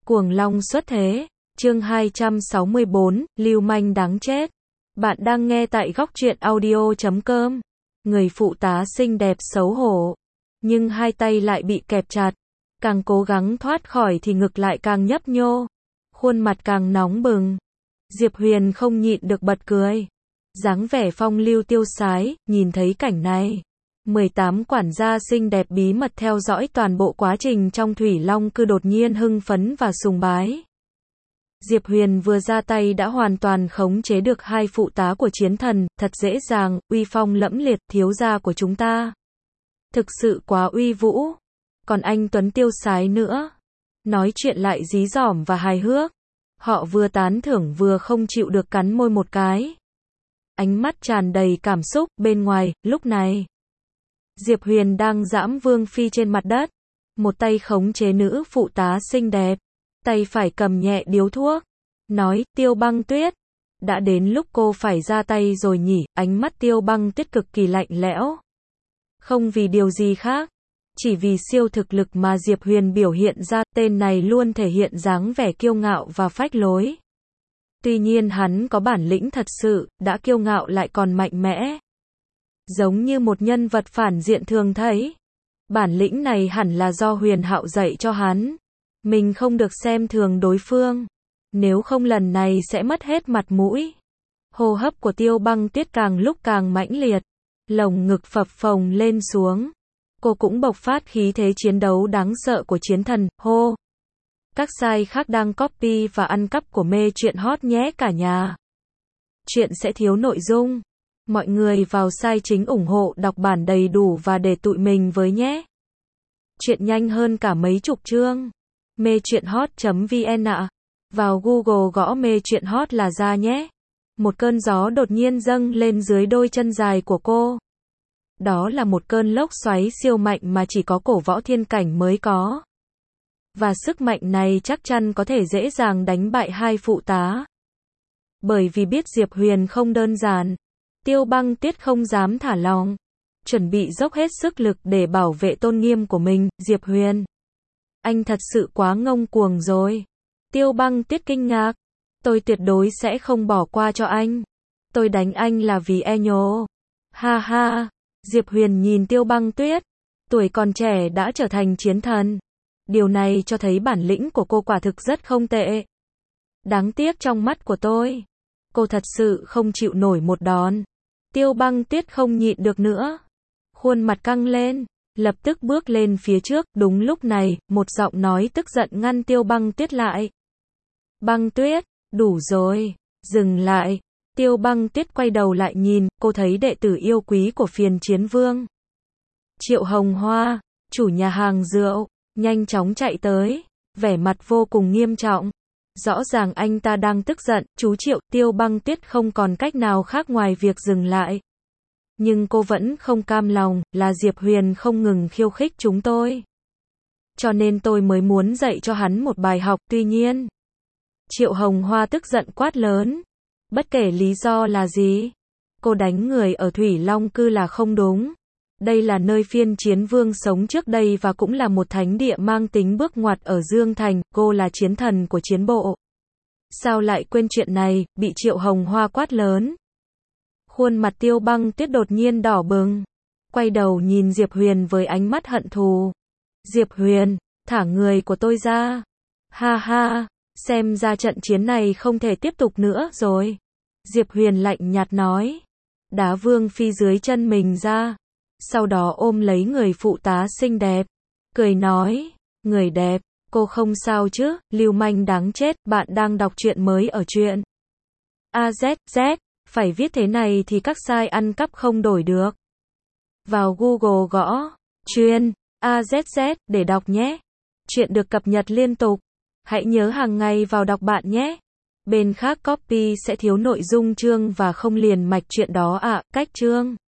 Cuồng long xuất thế, chương 264, lưu manh đáng chết. Bạn đang nghe tại góc truyện audio.com. Người phụ tá xinh đẹp xấu hổ, nhưng hai tay lại bị kẹp chặt. Càng cố gắng thoát khỏi thì ngực lại càng nhấp nhô. Khuôn mặt càng nóng bừng. Diệp Huyền không nhịn được bật cười. Dáng vẻ phong lưu tiêu sái, nhìn thấy cảnh này. 18 quản gia xinh đẹp bí mật theo dõi toàn bộ quá trình trong Thủy Long Cư đột nhiên hưng phấn và sùng bái. Diệp Huyền vừa ra tay đã hoàn toàn khống chế được hai phụ tá của chiến thần, thật dễ dàng, uy phong lẫm liệt, thiếu gia của chúng ta. Thực sự quá uy vũ. Còn anh tuấn tiêu sái nữa. Nói chuyện lại dí dỏm và hài hước. Họ vừa tán thưởng vừa không chịu được cắn môi một cái. Ánh mắt tràn đầy cảm xúc. Bên ngoài, lúc này Diệp Huyền đang giẫm vương phi trên mặt đất. Một tay khống chế nữ phụ tá xinh đẹp. Tay phải cầm nhẹ điếu thuốc. Nói, Tiêu Băng Tuyết. Đã đến lúc cô phải ra tay rồi nhỉ. Ánh mắt Tiêu Băng Tuyết cực kỳ lạnh lẽo. Không vì điều gì khác. Chỉ vì siêu thực lực mà Diệp Huyền biểu hiện ra. Tên này luôn thể hiện dáng vẻ kiêu ngạo và phách lối. Tuy nhiên hắn có bản lĩnh thật sự, đã kiêu ngạo lại còn mạnh mẽ. Giống như một nhân vật phản diện thường thấy. Bản lĩnh này hẳn là do Huyền Hạo dạy cho hắn. Mình không được xem thường đối phương. Nếu không lần này sẽ mất hết mặt mũi. Hô hấp của Tiêu Băng Tuyết càng lúc càng mãnh liệt. Lồng ngực phập phồng lên xuống. Cô cũng bộc phát khí thế chiến đấu đáng sợ của chiến thần. Hô! Các site khác đang copy và ăn cắp của mê truyện hot nhé cả nhà. Chuyện sẽ thiếu nội dung. Mọi người vào site chính ủng hộ đọc bản đầy đủ và để tụi mình với nhé. Chuyện nhanh hơn cả mấy chục chương. Mê truyện hot.vn ạ. Vào Google gõ mê truyện hot là ra nhé. Một cơn gió đột nhiên dâng lên dưới đôi chân dài của cô. Đó là một cơn lốc xoáy siêu mạnh mà chỉ có cổ võ thiên cảnh mới có. Và sức mạnh này chắc chắn có thể dễ dàng đánh bại hai phụ tá. Bởi vì biết Diệp Huyền không đơn giản. Tiêu Băng Tuyết không dám thả lỏng. Chuẩn bị dốc hết sức lực để bảo vệ tôn nghiêm của mình. Diệp Huyền, anh thật sự quá ngông cuồng rồi. Tiêu Băng Tuyết kinh ngạc. Tôi tuyệt đối sẽ không bỏ qua cho anh. Tôi đánh anh là vì e nhố. Ha ha. Diệp Huyền nhìn Tiêu Băng Tuyết. Tuổi còn trẻ đã trở thành chiến thần. Điều này cho thấy bản lĩnh của cô quả thực rất không tệ. Đáng tiếc trong mắt của tôi. Cô thật sự không chịu nổi một đòn. Tiêu Băng Tuyết không nhịn được nữa. Khuôn mặt căng lên. Lập tức bước lên phía trước. Đúng lúc này, một giọng nói tức giận ngăn Tiêu Băng Tuyết lại. Băng Tuyết, đủ rồi. Dừng lại. Tiêu Băng Tuyết quay đầu lại nhìn. Cô thấy đệ tử yêu quý của Phiền Chiến Vương Triệu Hồng Hoa, chủ nhà hàng rượu, nhanh chóng chạy tới. Vẻ mặt vô cùng nghiêm trọng. Rõ ràng anh ta đang tức giận. Chú Triệu. Tiêu Băng Tuyết không còn cách nào khác ngoài việc dừng lại. Nhưng cô vẫn không cam lòng. Là Diệp Huyền không ngừng khiêu khích chúng tôi. Cho nên tôi mới muốn dạy cho hắn một bài học. Tuy nhiên, Triệu Hồng Hoa tức giận quát lớn. Bất kể lý do là gì, cô đánh người ở Thủy Long Cư là không đúng. Đây là nơi Phiên Chiến Vương sống trước đây và cũng là một thánh địa mang tính bước ngoặt ở Dương Thành. Cô là chiến thần của chiến bộ. Sao lại quên chuyện này? Bị Triệu Hồng Hoa quát lớn. Khuôn mặt Tiêu Băng Tuyết đột nhiên đỏ bừng. Quay đầu nhìn Diệp Huyền với ánh mắt hận thù. Diệp Huyền, thả người của tôi ra. Ha ha, xem ra trận chiến này không thể tiếp tục nữa rồi. Diệp Huyền lạnh nhạt nói. Đá Vương phi dưới chân mình ra. Sau đó ôm lấy người phụ tá xinh đẹp. Cười nói. Người đẹp, cô không sao chứ? Lưu manh đáng chết. Bạn đang đọc truyện mới ở truyện AZZ. Phải viết thế này thì các site ăn cắp không đổi được. Vào Google gõ truyện AZZ để đọc nhé. Truyện được cập nhật liên tục. Hãy nhớ hàng ngày vào đọc bạn nhé. Bên khác copy sẽ thiếu nội dung chương và không liền mạch truyện đó ạ. Cách chương